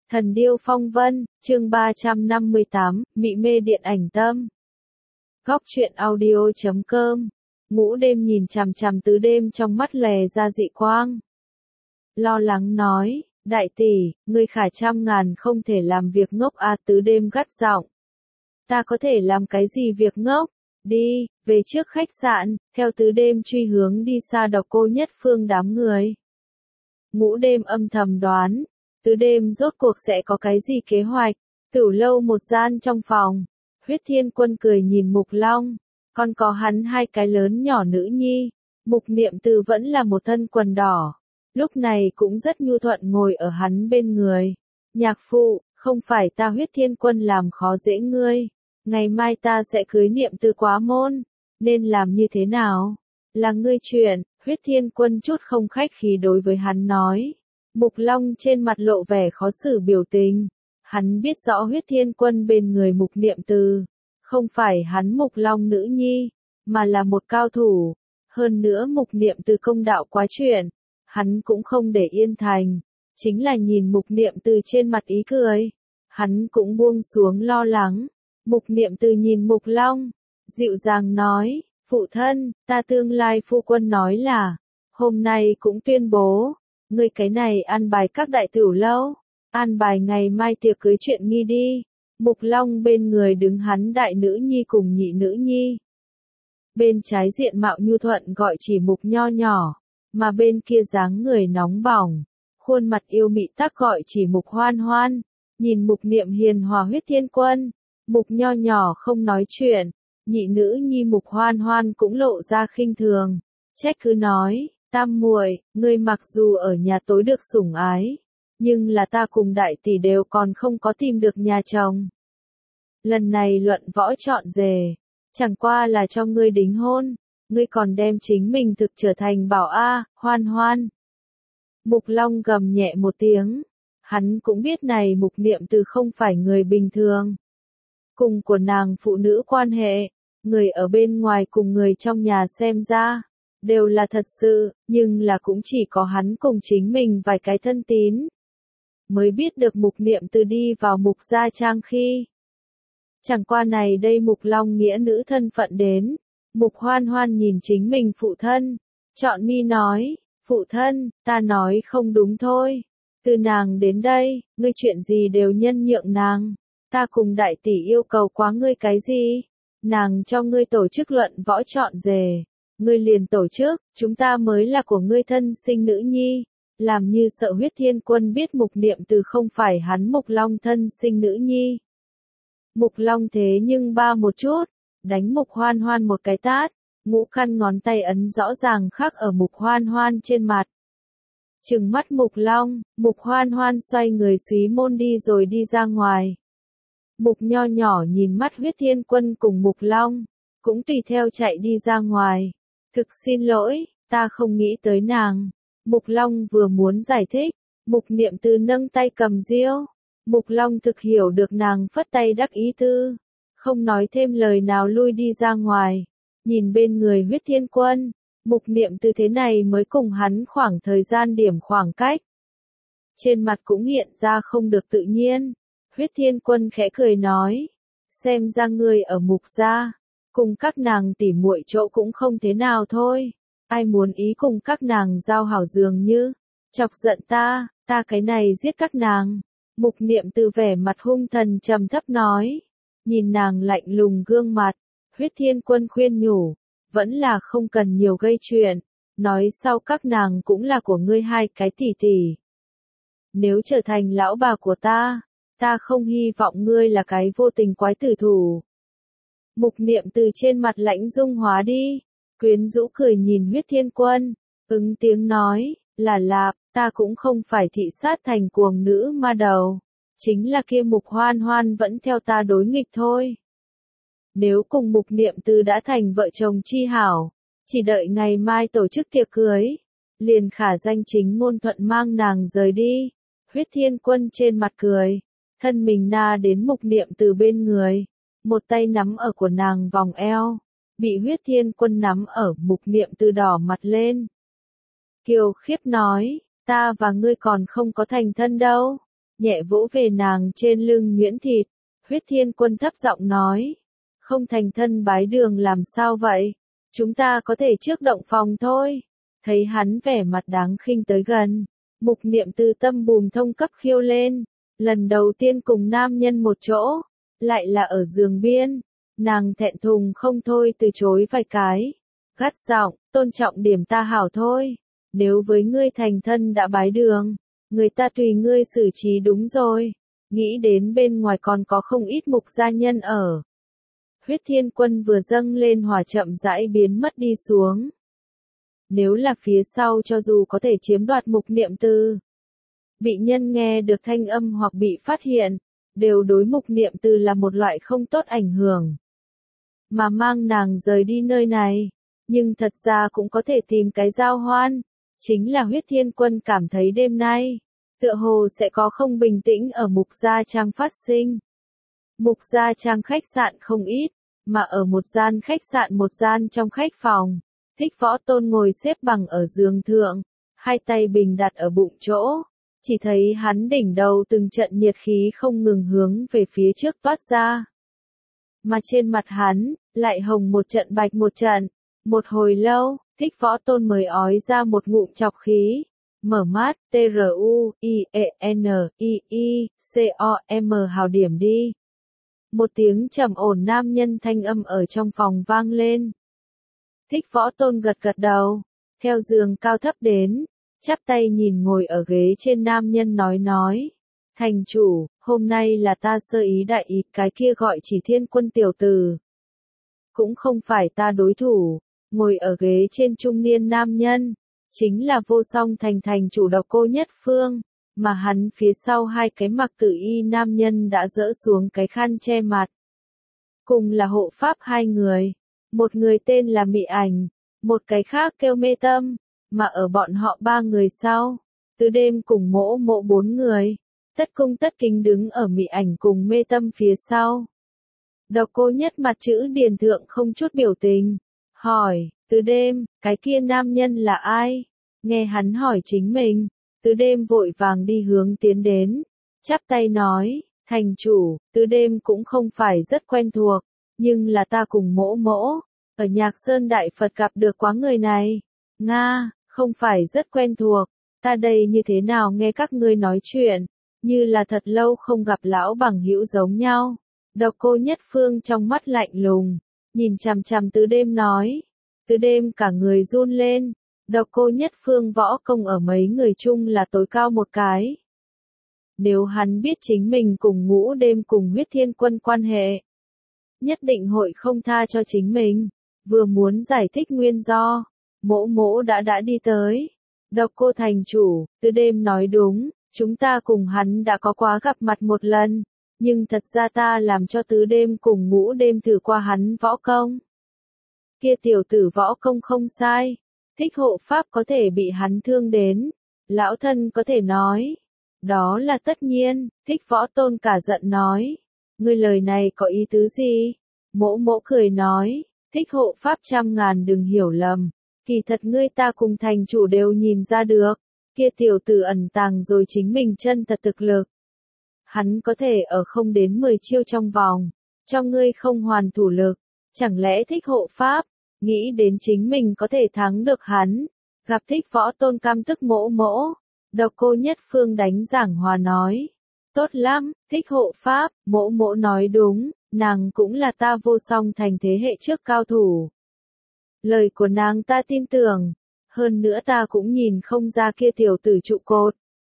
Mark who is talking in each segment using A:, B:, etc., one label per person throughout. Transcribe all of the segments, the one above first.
A: Thần điêu phong vân, chương 358, mị mê điện ảnh tâm. Góc truyện audio.com. Ngũ đêm nhìn chằm chằm Tứ đêm trong mắt lè ra dị quang. Lo lắng nói, đại tỷ, ngươi khả trăm ngàn không thể làm việc ngốc à, Tứ đêm gắt giọng. Ta có thể làm cái gì việc ngốc? Đi, về trước khách sạn, theo Tứ đêm truy hướng đi xa Độc Cô Nhất Phương đám người. Ngũ đêm âm thầm đoán, Tứ đêm rốt cuộc sẽ có cái gì kế hoạch. Tửu lâu một gian trong phòng, Huyết Thiên Quân cười nhìn Mục Long, còn có hắn hai cái lớn nhỏ nữ nhi. Mục Niệm Từ vẫn là một thân quần đỏ, lúc này cũng rất nhu thuận ngồi ở hắn bên người. Nhạc phụ, không phải ta Huyết Thiên Quân làm khó dễ ngươi, ngày mai ta sẽ cưới Niệm Từ quá môn, nên làm như thế nào? Là ngươi chuyện. Huyết Thiên Quân chút không khách khí đối với hắn nói. Mục Long trên mặt lộ vẻ khó xử biểu tình. Hắn biết rõ Huyết Thiên Quân bên người Mục Niệm Từ, không phải hắn Mục Long nữ nhi, mà là một cao thủ. Hơn nữa Mục Niệm Từ công đạo quá chuyện, hắn cũng không để yên thành. Chính là nhìn Mục Niệm Từ trên mặt ý cười, hắn cũng buông xuống lo lắng. Mục Niệm Từ nhìn Mục Long, dịu dàng nói, phụ thân, ta tương lai phu quân nói là, hôm nay cũng tuyên bố, ngươi cái này an bài các đại tửu lâu, an bài ngày mai tiệc cưới chuyện nghi đi. Mục Long bên người đứng hắn đại nữ nhi cùng nhị nữ nhi. Bên trái diện mạo nhu thuận gọi chỉ Mục Nho nhỏ, mà bên kia dáng người nóng bỏng, khuôn mặt yêu mị tắc gọi chỉ Mục Hoan Hoan. Nhìn Mục Niệm hiền hòa Huyết Thiên Quân, Mục Nho nhỏ không nói chuyện, nhị nữ nhi Mục Hoan Hoan cũng lộ ra khinh thường, trách cứ nói, tam muội, ngươi mặc dù ở nhà tối được sủng ái, nhưng là ta cùng đại tỷ đều còn không có tìm được nhà chồng. Lần này luận võ chọn rể, chẳng qua là cho ngươi đính hôn, ngươi còn đem chính mình thực trở thành bảo a, Hoan Hoan. Mục Long gầm nhẹ một tiếng, hắn cũng biết này Mục Niệm Từ không phải người bình thường. Cùng của nàng phụ nữ quan hệ, người ở bên ngoài cùng người trong nhà xem ra, đều là thật sự, nhưng là cũng chỉ có hắn cùng chính mình vài cái thân tín. Mới biết được Mục Niệm Từ đi vào Mục gia trang khi. Chẳng qua này đây Mục Long nghĩa nữ thân phận đến. Mục Hoan Hoan nhìn chính mình phụ thân, chọn mi nói, phụ thân, ta nói không đúng thôi. Từ nàng đến đây, ngươi chuyện gì đều nhân nhượng nàng. Ta cùng đại tỷ yêu cầu quá ngươi cái gì? Nàng cho ngươi tổ chức luận võ chọn rể. Ngươi liền tổ chức, chúng ta mới là của ngươi thân sinh nữ nhi. Làm như sợ Huyết Thiên Quân biết Mục Niệm Từ không phải hắn Mục Long thân sinh nữ nhi. Mục Long thế nhưng ba một chút, đánh Mục Hoan Hoan một cái tát, ngũ căn ngón tay ấn rõ ràng khắc ở Mục Hoan Hoan trên mặt. Trừng mắt Mục Long, Mục Hoan Hoan xoay người súy môn đi rồi đi ra ngoài. Mục Nho nhỏ nhìn mắt Huyết Thiên Quân cùng Mục Long, cũng tùy theo chạy đi ra ngoài. Thực xin lỗi, ta không nghĩ tới nàng. Mục Long vừa muốn giải thích, Mục Niệm Từ nâng tay cầm diêu. Mục Long thực hiểu được nàng phất tay đắc ý tư, không nói thêm lời nào lui đi ra ngoài. Nhìn bên người Huyết Thiên Quân, Mục Niệm Từ thế này mới cùng hắn khoảng thời gian điểm khoảng cách. Trên mặt cũng hiện ra không được tự nhiên. Huyết Thiên Quân khẽ cười nói, xem ra ngươi ở Mục gia, cùng các nàng tỉ muội chỗ cũng không thế nào thôi. Ai muốn ý cùng các nàng giao hảo dường như, chọc giận ta cái này giết các nàng. Mục Niệm Từ vẻ mặt hung thần trầm thấp nói, nhìn nàng lạnh lùng gương mặt, Huyết Thiên Quân khuyên nhủ, vẫn là không cần nhiều gây chuyện, nói sau các nàng cũng là của ngươi hai cái tỷ tỷ. Nếu trở thành lão bà của ta không hy vọng ngươi là cái vô tình quái tử thủ. Mục Niệm Từ trên mặt lãnh dung hóa đi, quyến rũ cười nhìn Huyết Thiên Quân, ứng tiếng nói, là lạp, ta cũng không phải thị sát thành cuồng nữ ma đầu, chính là kia Mục Hoan Hoan vẫn theo ta đối nghịch thôi. Nếu cùng Mục Niệm Từ đã thành vợ chồng chi hảo, chỉ đợi ngày mai tổ chức tiệc cưới, liền khả danh chính ngôn thuận mang nàng rời đi. Huyết Thiên Quân trên mặt cười, thân mình na đến Mục Niệm Từ bên người, một tay nắm ở của nàng vòng eo, bị Huyết Thiên Quân nắm ở. Mục Niệm Từ đỏ mặt lên. Kiều khiếp nói, ta và ngươi còn không có thành thân đâu, nhẹ vỗ về nàng trên lưng nhuyễn thịt. Huyết Thiên Quân thấp giọng nói, không thành thân bái đường làm sao vậy? Chúng ta có thể trước động phòng thôi. Thấy hắn vẻ mặt đáng khinh tới gần, Mục Niệm Từ tâm bùm thông cấp khiêu lên, lần đầu tiên cùng nam nhân một chỗ, lại là ở giường biên, nàng thẹn thùng không thôi từ chối vài cái, gắt giọng, tôn trọng điểm ta hảo thôi, nếu với ngươi thành thân đã bái đường, người ta tùy ngươi xử trí đúng rồi, nghĩ đến bên ngoài còn có không ít mục gia nhân ở. Huyết Thiên Quân vừa dâng lên hỏa chậm rãi biến mất đi xuống. Nếu là phía sau cho dù có thể chiếm đoạt Mục Niệm Từ, bị nhân nghe được thanh âm hoặc bị phát hiện, đều đối Mục Niệm Từ là một loại không tốt ảnh hưởng. Mà mang nàng rời đi nơi này, nhưng thật ra cũng có thể tìm cái giao hoan, chính là Huyết Thiên Quân cảm thấy đêm nay, tựa hồ sẽ có không bình tĩnh ở Mục Gia Trang phát sinh. Mục Gia Trang khách sạn không ít, mà ở một gian khách sạn một gian trong khách phòng, Thích Võ Tôn ngồi xếp bằng ở giường thượng, hai tay bình đặt ở bụng chỗ, chỉ thấy hắn đỉnh đầu từng trận nhiệt khí không ngừng hướng về phía trước toát ra. Mà trên mặt hắn, lại hồng một trận bạch một trận, một hồi lâu, Thích Võ Tôn mới ói ra một ngụm chọc khí, mở mắt, TRUIENIICOM hào điểm đi. Một tiếng trầm ổn nam nhân thanh âm ở trong phòng vang lên. Thích Võ Tôn gật gật đầu, theo giường cao thấp đến, chắp tay nhìn ngồi ở ghế trên nam nhân nói. Thành chủ, hôm nay là ta sơ ý đại ý, cái kia gọi Chỉ Thiên Quân tiểu tử. Cũng không phải ta đối thủ, ngồi ở ghế trên trung niên nam nhân, chính là Vô Song thành chủ Độc Cô Nhất Phương, mà hắn phía sau hai cái mặc tử y nam nhân đã dỡ xuống cái khăn che mặt. Cùng là hộ pháp hai người, một người tên là Mị Ảnh, một cái khác kêu Mê Tâm, mà ở bọn họ ba người sau, Từ Đêm cùng Mỗ Mỗ bốn người, tất cung tất kính đứng ở Mị Ảnh cùng Mê Tâm phía sau. Độc Cô Nhất mặt chữ điền thượng không chút biểu tình, hỏi, Từ Đêm, cái kia nam nhân là ai? Nghe hắn hỏi chính mình, Từ Đêm vội vàng đi hướng tiến đến, chắp tay nói, thành chủ, Từ Đêm cũng không phải rất quen thuộc, nhưng là ta cùng Mỗ Mỗ, ở Nhạc Sơn Đại Phật gặp được quá người này. Nga, không phải rất quen thuộc, ta đây như thế nào nghe các ngươi nói chuyện, như là thật lâu không gặp lão bằng hữu giống nhau. Độc Cô Nhất Phương trong mắt lạnh lùng, nhìn chằm chằm Từ Đêm nói. Từ Đêm cả người run lên, Độc Cô Nhất Phương võ công ở mấy người chung là tối cao một cái. Nếu hắn biết chính mình cùng Ngũ Đêm cùng Huyết Thiên Quân quan hệ, nhất định hội không tha cho chính mình. Vừa muốn giải thích nguyên do, Mỗ Mỗ đã đi tới. Độc Cô thành chủ, Từ Đêm nói đúng, chúng ta cùng hắn đã có quá gặp mặt một lần, nhưng thật ra ta làm cho Từ Đêm cùng Ngũ Đêm thử qua hắn võ công. Kia tiểu tử võ công không sai, Thích hộ pháp có thể bị hắn thương đến, lão thân có thể nói. Đó là tất nhiên, Thích Võ Tôn cả giận nói. Ngươi lời này có ý tứ gì? Mỗ Mỗ cười nói, Thích hộ pháp trăm ngàn đừng hiểu lầm, kỳ thật ngươi ta cùng thành chủ đều nhìn ra được, kia tiểu tử ẩn tàng rồi chính mình chân thật thực lực. Hắn có thể ở không đến 10 chiêu trong vòng, cho ngươi không hoàn thủ lực, chẳng lẽ Thích hộ pháp, nghĩ đến chính mình có thể thắng được hắn, gặp Thích Võ Tôn cam tức Mỗ Mỗ. Độc Cô Nhất Phương đánh giảng hòa nói, tốt lắm, Thích hộ pháp, Mỗ Mỗ nói đúng, nàng cũng là ta Vô Song thành thế hệ trước cao thủ. Lời của nàng ta tin tưởng, hơn nữa ta cũng nhìn không ra kia tiểu tử trụ cột.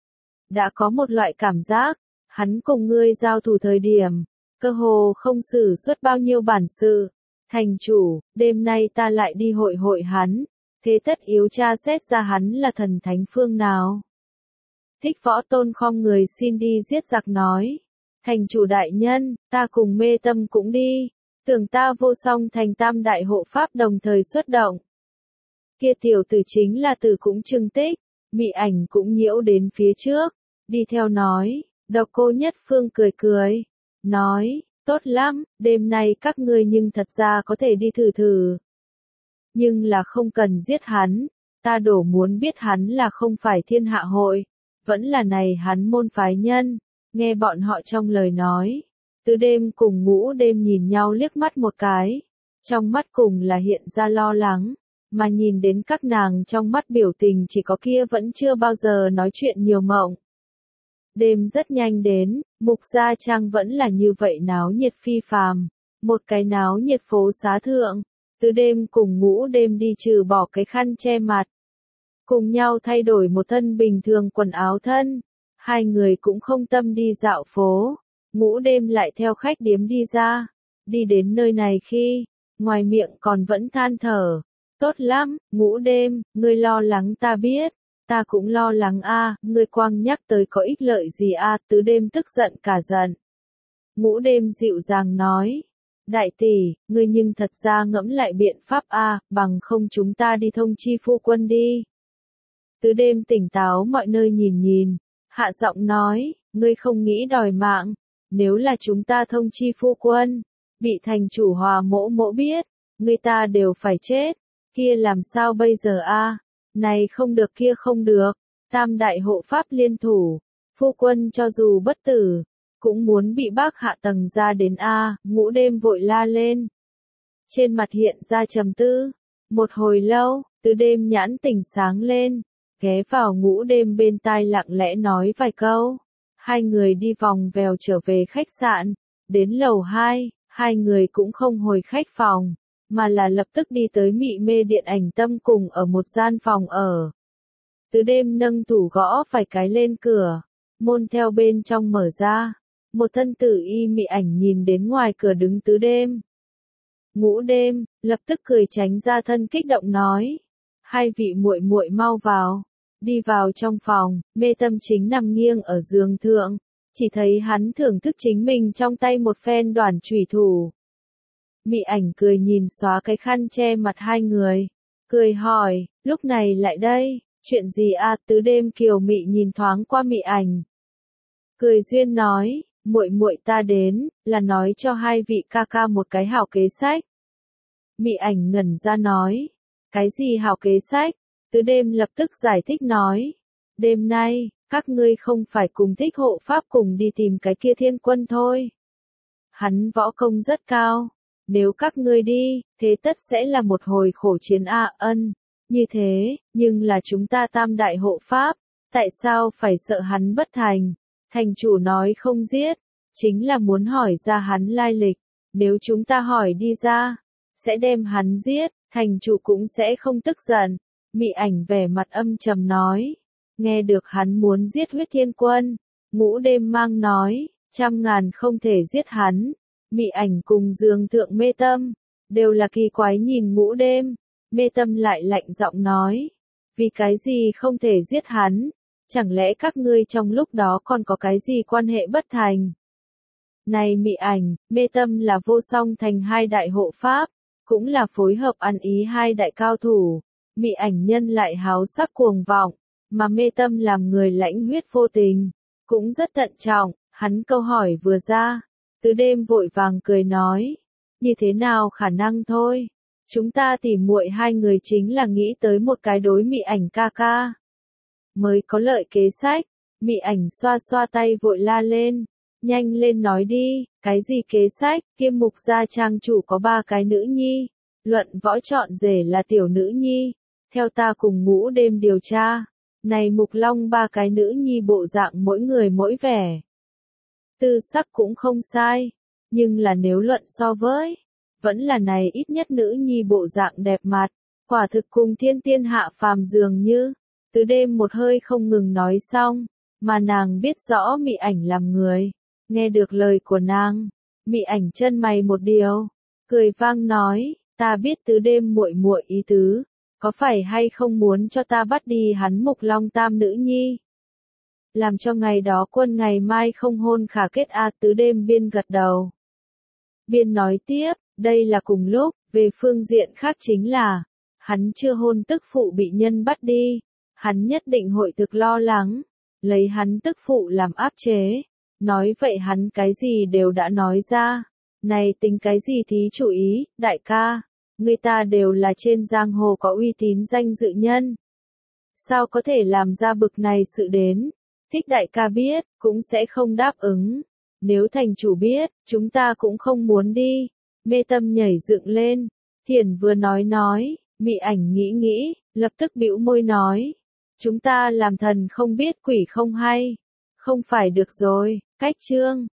A: Đã có một loại cảm giác, hắn cùng ngươi giao thủ thời điểm, cơ hồ không sử xuất bao nhiêu bản sự. Thành chủ, đêm nay ta lại đi hội hắn, thế tất yếu tra xét ra hắn là thần thánh phương nào. Thích Võ Tôn khom người xin đi giết giặc nói. Thành chủ đại nhân, ta cùng Mê Tâm cũng đi, tưởng ta Vô Song thành tam đại hộ pháp đồng thời xuất động. Kia tiểu tử chính là tử cũng trưng tích, Mị Ảnh cũng nhiễu đến phía trước, đi theo nói. Độc Cô Nhất Phương cười, nói, tốt lắm, đêm nay các ngươi nhưng thật ra có thể đi thử. Nhưng là không cần giết hắn, ta đổ muốn biết hắn là không phải thiên hạ hội, vẫn là này hắn môn phái nhân, Nghe bọn họ trong lời nói, Tứ Đêm cùng Ngũ Đêm nhìn nhau liếc mắt một cái, trong mắt cùng là hiện ra lo lắng, mà nhìn đến các nàng trong mắt biểu tình chỉ có kia vẫn chưa bao giờ nói chuyện nhiều mộng. Đêm rất nhanh đến, Mục Gia Trang vẫn là như vậy náo nhiệt phi phàm, một cái náo nhiệt phố xá thượng, Tứ Đêm cùng Ngũ Đêm đi trừ bỏ cái khăn che mặt, cùng nhau thay đổi một thân bình thường quần áo thân, hai người cũng không tâm đi dạo phố, Ngũ Đêm lại theo khách điếm đi ra, đi đến nơi này khi, ngoài miệng còn vẫn than thở, tốt lắm, Ngũ Đêm, ngươi lo lắng ta biết. Ta cũng lo lắng a, ngươi quang nhắc tới có ích lợi gì a, Tứ Đêm tức giận cả giận. Ngũ Đêm dịu dàng nói, đại tỷ, ngươi nhưng thật ra ngẫm lại biện pháp a, bằng không chúng ta đi thông chi phu quân đi. Tứ Đêm tỉnh táo mọi nơi nhìn nhìn, hạ giọng nói, ngươi không nghĩ đòi mạng, nếu là chúng ta thông chi phu quân, bị thành chủ Hòa Mỗ Mỗ biết, người ta đều phải chết, kia làm sao bây giờ a? Này không được kia không được, tam đại hộ pháp liên thủ, phu quân cho dù bất tử, cũng muốn bị bác hạ tầng ra đến a, Ngũ Đêm vội la lên. Trên mặt hiện ra trầm tư, một hồi lâu, Tứ Đêm nhãn tỉnh sáng lên, ghé vào Ngũ Đêm bên tai lặng lẽ nói vài câu. Hai người đi vòng vèo trở về khách sạn, đến lầu 2, hai người cũng không hồi khách phòng, mà là lập tức đi tới Mị Mê Điện Ảnh Tâm cùng ở một gian phòng ở. Tứ Đêm nâng thủ gõ vài cái lên cửa, môn theo bên trong mở ra, một thân tử y Mị Ảnh nhìn đến ngoài cửa đứng Tứ Đêm. Ngũ Đêm lập tức cười tránh ra thân kích động nói, hai vị muội muội mau vào. Đi vào trong phòng, Mê Tâm chính nằm nghiêng ở giường thượng, chỉ thấy hắn thưởng thức chính mình trong tay một phen đoản chủy thủ. Mị Ảnh cười nhìn xóa cái khăn che mặt hai người, cười hỏi, lúc này lại đây, chuyện gì a? Tứ Đêm kiều mị nhìn thoáng qua Mị Ảnh, cười duyên nói, muội muội ta đến, là nói cho hai vị ca ca một cái hảo kế sách. Mị Ảnh ngẩn ra nói, cái gì hảo kế sách? Tứ Đêm lập tức giải thích nói, đêm nay, các ngươi không phải cùng Thích Hộ Pháp cùng đi tìm cái kia Thiên Quân thôi. Hắn võ công rất cao, nếu các ngươi đi, thế tất sẽ là một hồi khổ chiến ân, như thế, nhưng là chúng ta tam đại hộ Pháp, tại sao phải sợ hắn bất thành? Thành chủ nói không giết, chính là muốn hỏi ra hắn lai lịch, nếu chúng ta hỏi đi ra, sẽ đem hắn giết, thành chủ cũng sẽ không tức giận. Mị Ảnh vẻ mặt âm trầm nói, nghe được hắn muốn giết Huyết Thiên Quân, Ngũ Đêm mang nói, 100.000 không thể giết hắn. Mị Ảnh cùng giường thượng Mê Tâm, đều là kỳ quái nhìn Ngũ Đêm, Mê Tâm lại lạnh giọng nói, vì cái gì không thể giết hắn, chẳng lẽ các ngươi trong lúc đó còn có cái gì quan hệ bất thành. Này Mị Ảnh, Mê Tâm là Vô Song Thành hai đại hộ pháp, cũng là phối hợp ăn ý hai đại cao thủ. Mị Ảnh nhân lại háo sắc cuồng vọng, mà Mê Tâm làm người lãnh huyết vô tình, cũng rất thận trọng, hắn câu hỏi vừa ra, Tứ Đêm vội vàng cười nói, như thế nào khả năng thôi, chúng ta tỉ muội hai người chính là nghĩ tới một cái đối Mị Ảnh ca ca, mới có lợi kế sách. Mị Ảnh xoa xoa tay vội la lên, nhanh lên nói đi, cái gì kế sách, kia Mục Gia Trang chủ có 3 cái nữ nhi, luận võ chọn rể là tiểu nữ nhi. Theo ta cùng Ngũ Đêm điều tra, này Mục Long 3 cái nữ nhi bộ dạng mỗi người mỗi vẻ. Tư sắc cũng không sai, nhưng là nếu luận so với, vẫn là này ít nhất nữ nhi bộ dạng đẹp mặt, quả thực cùng thiên tiên hạ phàm dường như. Tứ Đêm một hơi không ngừng nói xong, mà nàng biết rõ Mị Ảnh làm người, nghe được lời của nàng, Mị Ảnh chân mày một điều, cười vang nói, ta biết Tứ Đêm muội muội ý tứ. Có phải hay không muốn cho ta bắt đi hắn Mục Long tam nữ nhi? Làm cho ngày đó quân ngày mai không hôn khả kết Tứ Đêm biên gật đầu. Biên nói tiếp, đây là cùng lúc, về phương diện khác chính là, hắn chưa hôn tức phụ bị nhân bắt đi, hắn nhất định hội thực lo lắng, lấy hắn tức phụ làm áp chế, nói vậy hắn cái gì đều đã nói ra, này tính cái gì thí chủ ý, đại ca. Người ta đều là trên giang hồ có uy tín danh dự nhân. Sao có thể làm ra bực này sự đến? Thích đại ca biết, cũng sẽ không đáp ứng. Nếu thành chủ biết, chúng ta cũng không muốn đi. Mê Tâm nhảy dựng lên. Thiển vừa nói, Mị Ảnh nghĩ, lập tức bĩu môi nói. Chúng ta làm thần không biết quỷ không hay. Không phải được rồi, cách chương.